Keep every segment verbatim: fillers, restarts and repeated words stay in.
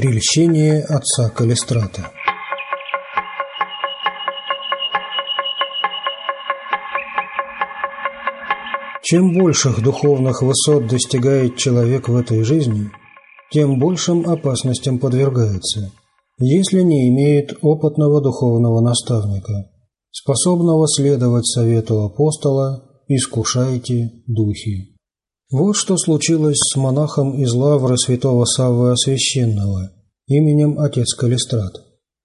Прельщение отца Калистрата. Чем больших духовных высот достигает человек в этой жизни, тем большим опасностям подвергается, если не имеет опытного духовного наставника, способного следовать совету апостола «Искушайте духи». Вот что случилось с монахом из лавры святого Саввы Освященного именем отец Калистрат.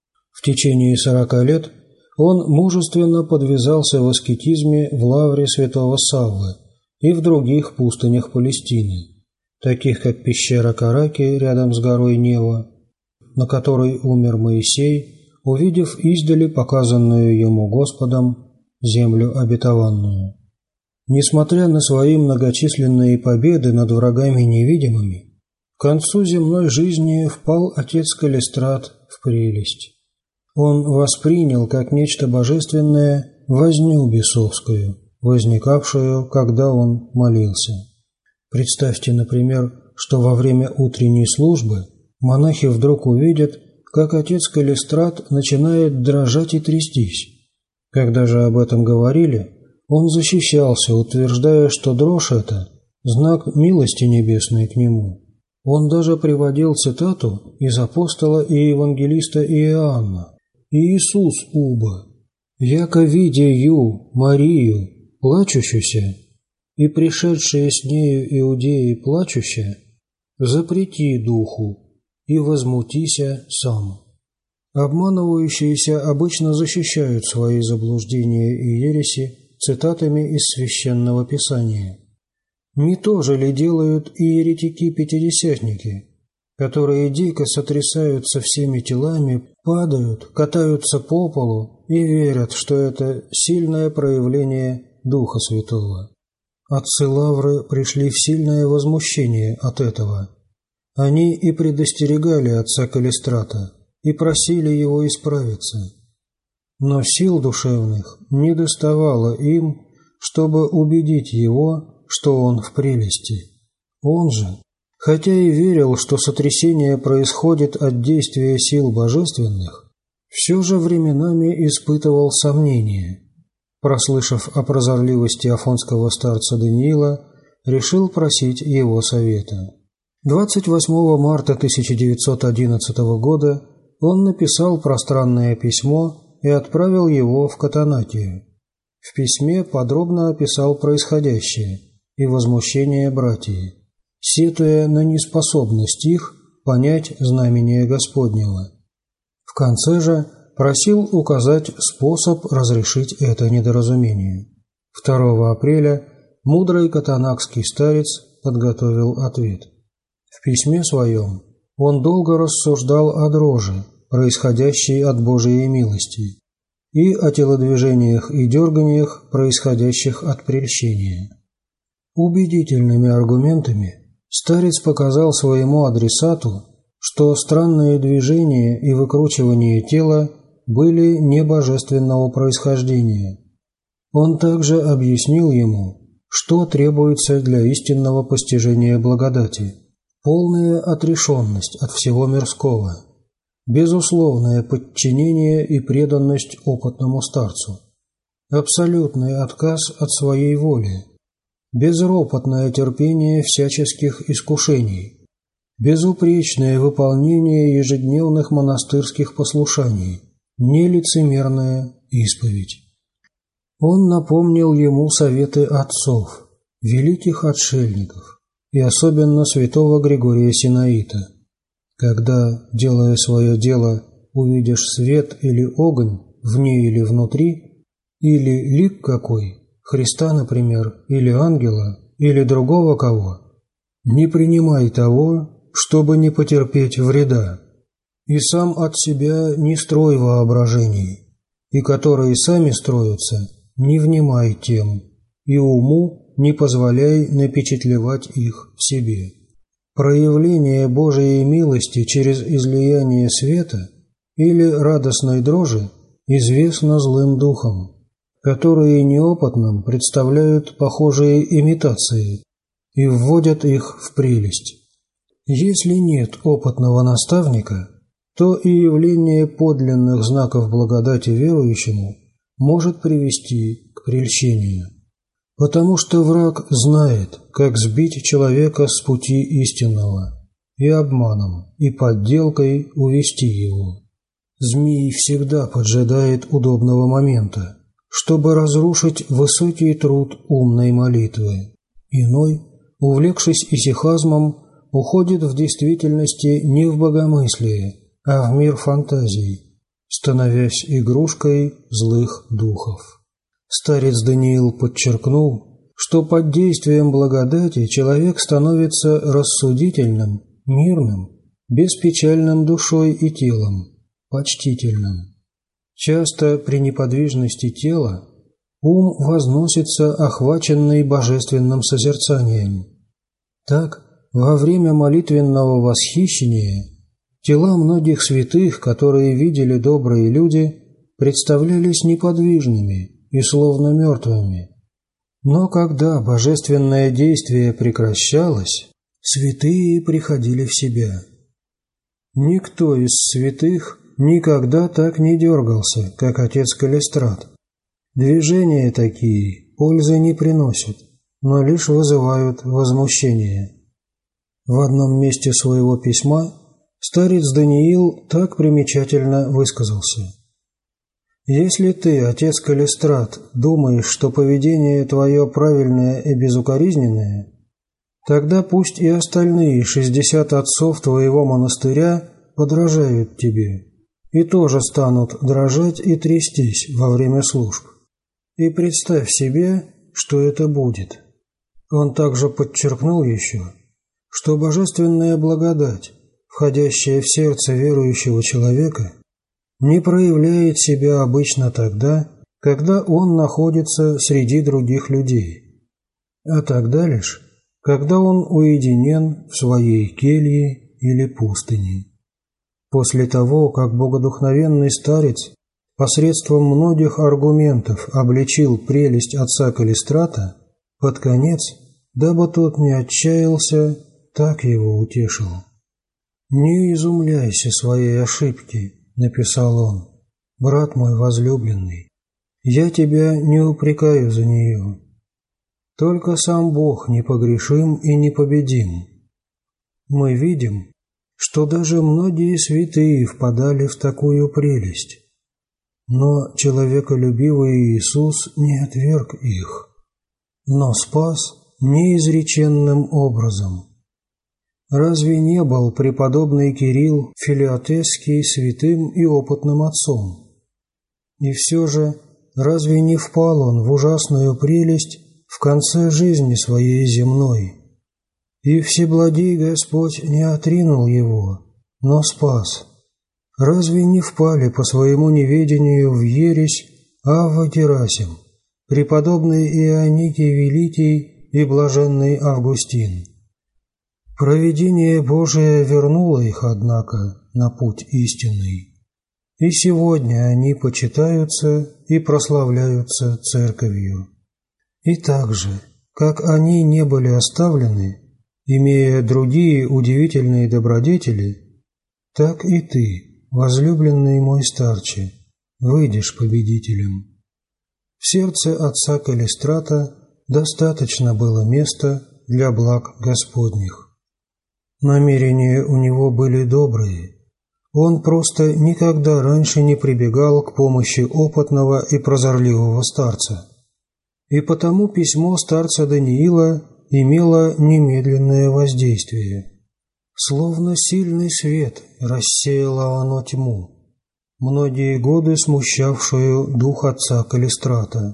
В течение сорока лет он мужественно подвязался в аскетизме в лавре святого Саввы и в других пустынях Палестины, таких как пещера Караки рядом с горой Нева, на которой умер Моисей, увидев издали показанную ему Господом землю обетованную. Несмотря на свои многочисленные победы над врагами невидимыми, к концу земной жизни впал отец Калистрат в прелесть. Он воспринял как нечто божественное возню бесовскую, возникавшую, когда он молился. Представьте, например, что во время утренней службы монахи вдруг увидят, как отец Калистрат начинает дрожать и трястись. Когда же об этом говорили, он защищался, утверждая, что дрожь – это знак милости небесной к нему. Он даже приводил цитату из апостола и евангелиста Иоанна: «Иисус уба, яко видею Марию, плачущуюся, и пришедшие с нею иудеи плачущие, запрети духу и возмутися сам». Обманывающиеся обычно защищают свои заблуждения и ереси цитатами из Священного Писания. Не то же ли делают и еретики-пятидесятники, которые дико сотрясаются всеми телами, падают, катаются по полу и верят, что это сильное проявление Духа Святого? Отцы лавры пришли в сильное возмущение от этого. Они и предостерегали отца Калистрата, и просили его исправиться. Но сил душевных не доставало им, чтобы убедить его, что он в прелести. Он же, хотя и верил, что сотрясение происходит от действия сил божественных, все же временами испытывал сомнения. Прослышав о прозорливости афонского старца Даниила, решил просить его совета. двадцать восьмого марта тысяча девятьсот одиннадцатого года он написал пространное письмо и отправил его в Катанатию. В письме подробно описал происходящее и возмущение братьев, сетуя на неспособность их понять знамение Господнего. В конце же просил указать способ разрешить это недоразумение. второго апреля мудрый катанакский старец подготовил ответ. В письме своем он долго рассуждал о дрожи, происходящей от Божией милости, и о телодвижениях и дерганиях, происходящих от прельщения. Убедительными аргументами старец показал своему адресату, что странные движения и выкручивание тела были небожественного происхождения. Он также объяснил ему, что требуется для истинного постижения благодати: полная отрешенность от всего мирского, безусловное подчинение и преданность опытному старцу, абсолютный отказ от своей воли, безропотное терпение всяческих искушений, безупречное выполнение ежедневных монастырских послушаний, нелицемерная исповедь. Он напомнил ему советы отцов, великих отшельников и особенно святого Григория Синаита: когда, делая свое дело, увидишь свет или огонь вне или внутри, или лик какой, Христа, например, или ангела, или другого кого, не принимай того, чтобы не потерпеть вреда, и сам от себя не строй воображений, и которые сами строятся, не внимай тем, и уму не позволяй напечатлевать их в себе. Проявление Божией милости через излияние света или радостной дрожи известно злым духам, которые неопытным представляют похожие имитации и вводят их в прелесть. Если нет опытного наставника, то и явление подлинных знаков благодати верующему может привести к прельщению. Потому что враг знает, как сбить человека с пути истинного и обманом, и подделкой увести его. Змей всегда поджидает удобного момента, чтобы разрушить высокий труд умной молитвы. Иной, увлекшись исихазмом, уходит в действительности не в богомыслие, а в мир фантазий, становясь игрушкой злых духов. Старец Даниил подчеркнул, что под действием благодати человек становится рассудительным, мирным, беспечальным душой и телом, почтительным. Часто при неподвижности тела ум возносится, охваченный божественным созерцанием. Так, во время молитвенного восхищения тела многих святых, которые видели добрые люди, представлялись неподвижными и словно мертвыми. Но когда божественное действие прекращалось, святые приходили в себя. Никто из святых никогда так не дергался, как отец Калистрат. Движения такие пользы не приносят, но лишь вызывают возмущение. В одном месте своего письма старец Даниил так примечательно высказался: «Если ты, отец Калистрат, думаешь, что поведение твое правильное и безукоризненное, тогда пусть и остальные шестьдесят отцов твоего монастыря подражают тебе и тоже станут дрожать и трястись во время служб. И представь себе, что это будет». Он также подчеркнул еще, что божественная благодать, входящая в сердце верующего человека, не проявляет себя обычно тогда, когда он находится среди других людей, а тогда лишь, когда он уединен в своей келье или пустыне. После того, как богодухновенный старец посредством многих аргументов обличил прелесть отца Калистрата, под конец, дабы тот не отчаялся, так его утешил. «Не изумляйся своей ошибке», — написал он, — «брат мой возлюбленный, я тебя не упрекаю за нее. Только сам Бог непогрешим и непобедим. Мы видим, что даже многие святые впадали в такую прелесть, но человеколюбивый Иисус не отверг их, но спас неизреченным образом. Разве не был преподобный Кирилл Филиотесский святым и опытным отцом? И все же, разве не впал он в ужасную прелесть в конце жизни своей земной? И Всеблагий Господь не отринул его, но спас. Разве не впали по своему неведению в ересь Авва Герасим, преподобный Ионикий Великий и блаженный Августин? Провидение Божие вернуло их, однако, на путь истинный, и сегодня они почитаются и прославляются Церковью. И так же, как они не были оставлены, имея другие удивительные добродетели, так и ты, возлюбленный мой старче, выйдешь победителем. В сердце отца Калистрата достаточно было места для благ Господних. Намерения у него были добрые. Он просто никогда раньше не прибегал к помощи опытного и прозорливого старца. И потому письмо старца Даниила имело немедленное воздействие. Словно сильный свет рассеяло оно тьму, многие годы смущавшую дух отца Калистрата.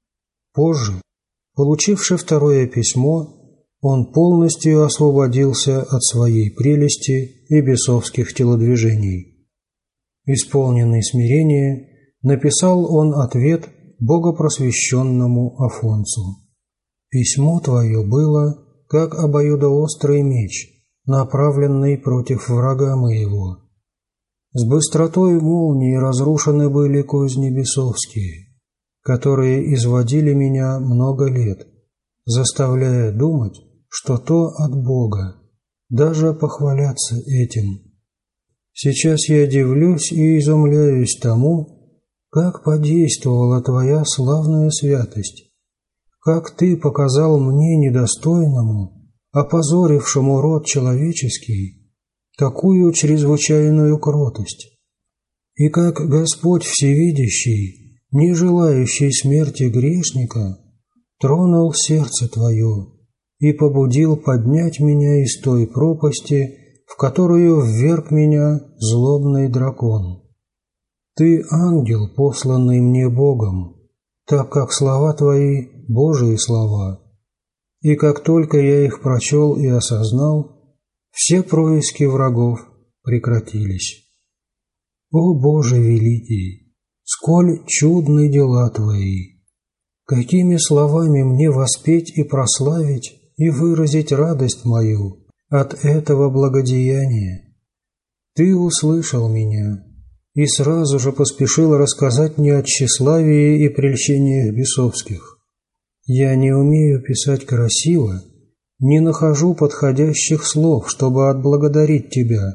Позже, получивши второе письмо, он полностью освободился от своей прелести и бесовских телодвижений. Исполненный смирения, написал он ответ богопросвещенному Афонцу: «Письмо твое было, как обоюдоострый меч, направленный против врага моего. С быстротой молнии разрушены были козни бесовские, которые изводили меня много лет, заставляя думать, что то от Бога. даже похваляться этим. Сейчас я дивлюсь и изумляюсь тому, как подействовала Твоя славная святость, как Ты показал мне недостойному, опозорившему род человеческий, такую чрезвычайную кротость, и как Господь Всевидящий, не желающий смерти грешника, тронул сердце Твое и побудил поднять меня из той пропасти, в которую вверг меня злобный дракон. Ты ангел, посланный мне Богом, так как слова Твои – Божии слова, и как только я их прочел и осознал, все происки врагов прекратились. О Боже великий, сколь чудны дела Твои! Какими словами мне воспеть и прославить и выразить радость мою от этого благодеяния? Ты услышал меня и сразу же поспешил рассказать мне о тщеславии и прельщениях бесовских. Я не умею писать красиво, не нахожу подходящих слов, чтобы отблагодарить Тебя.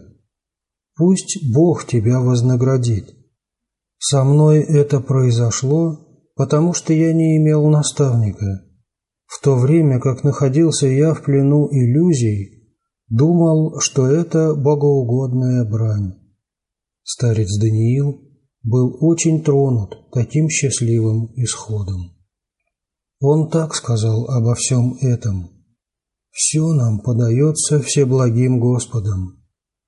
Пусть Бог Тебя вознаградит. Со мной это произошло, потому что я не имел наставника. В то время, как находился я в плену иллюзий, думал, что это богоугодная брань. Старец Даниил был очень тронут таким счастливым исходом. Он так сказал обо всем этом: «Все нам подается всеблагим Господом.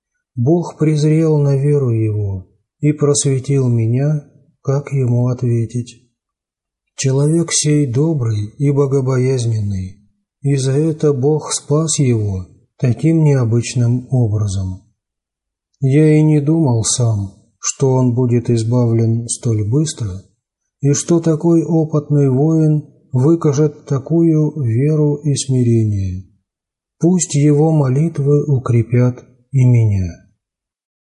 Бог презрел на веру Его и просветил меня, как Ему ответить. Человек сей добрый и богобоязненный, и за это Бог спас его таким необычным образом. Я и не думал сам, что он будет избавлен столь быстро, и что такой опытный воин выкажет такую веру и смирение. Пусть его молитвы укрепят и меня».